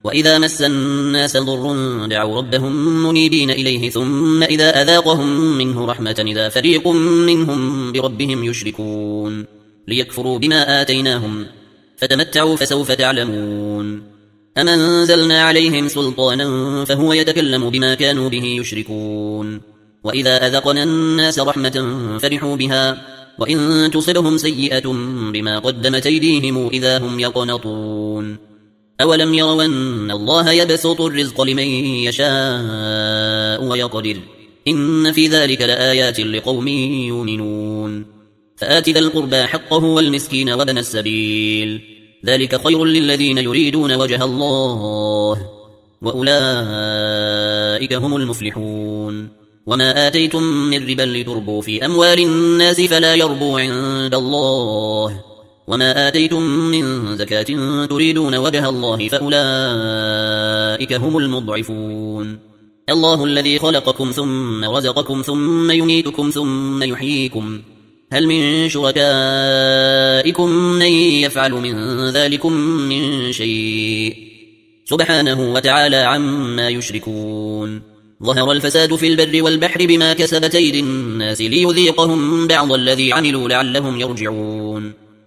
وإذا مس الناس ضر دعوا ربهم منيبين إليه ثم إذا أذاقهم منه رحمة إذا فريق منهم بربهم يشركون ليكفروا بما آتيناهم فتمتعوا فسوف تعلمون أم أنزلنا عليهم سلطانا فهو يتكلم بما كانوا به يشركون وإذا أذقنا الناس رحمة فرحوا بها وإن تصبهم سيئة بما قدمت أيديهم إذا هم يقنطون أولم يروا أن الله يبسط الرزق لمن يشاء ويقدر إن في ذلك لآيات لقوم يؤمنون فآت ذا القربى حقه والمسكين وابن السبيل ذلك خير للذين يريدون وجه الله وأولئك هم المفلحون وما آتيتم من ربا لتربوا في أموال الناس فلا يربو عند الله وما آتيتم من زكاة تريدون وجه الله فأولئك هم المضعفون الله الذي خلقكم ثم رزقكم ثم يميتكم ثم يحييكم هل من شركائكم من يفعل من ذلكم من شيء سبحانه وتعالى عما يشركون ظهر الفساد في البر والبحر بما كسبت أيدي الناس ليذيقهم بعض الذي عملوا لعلهم يرجعون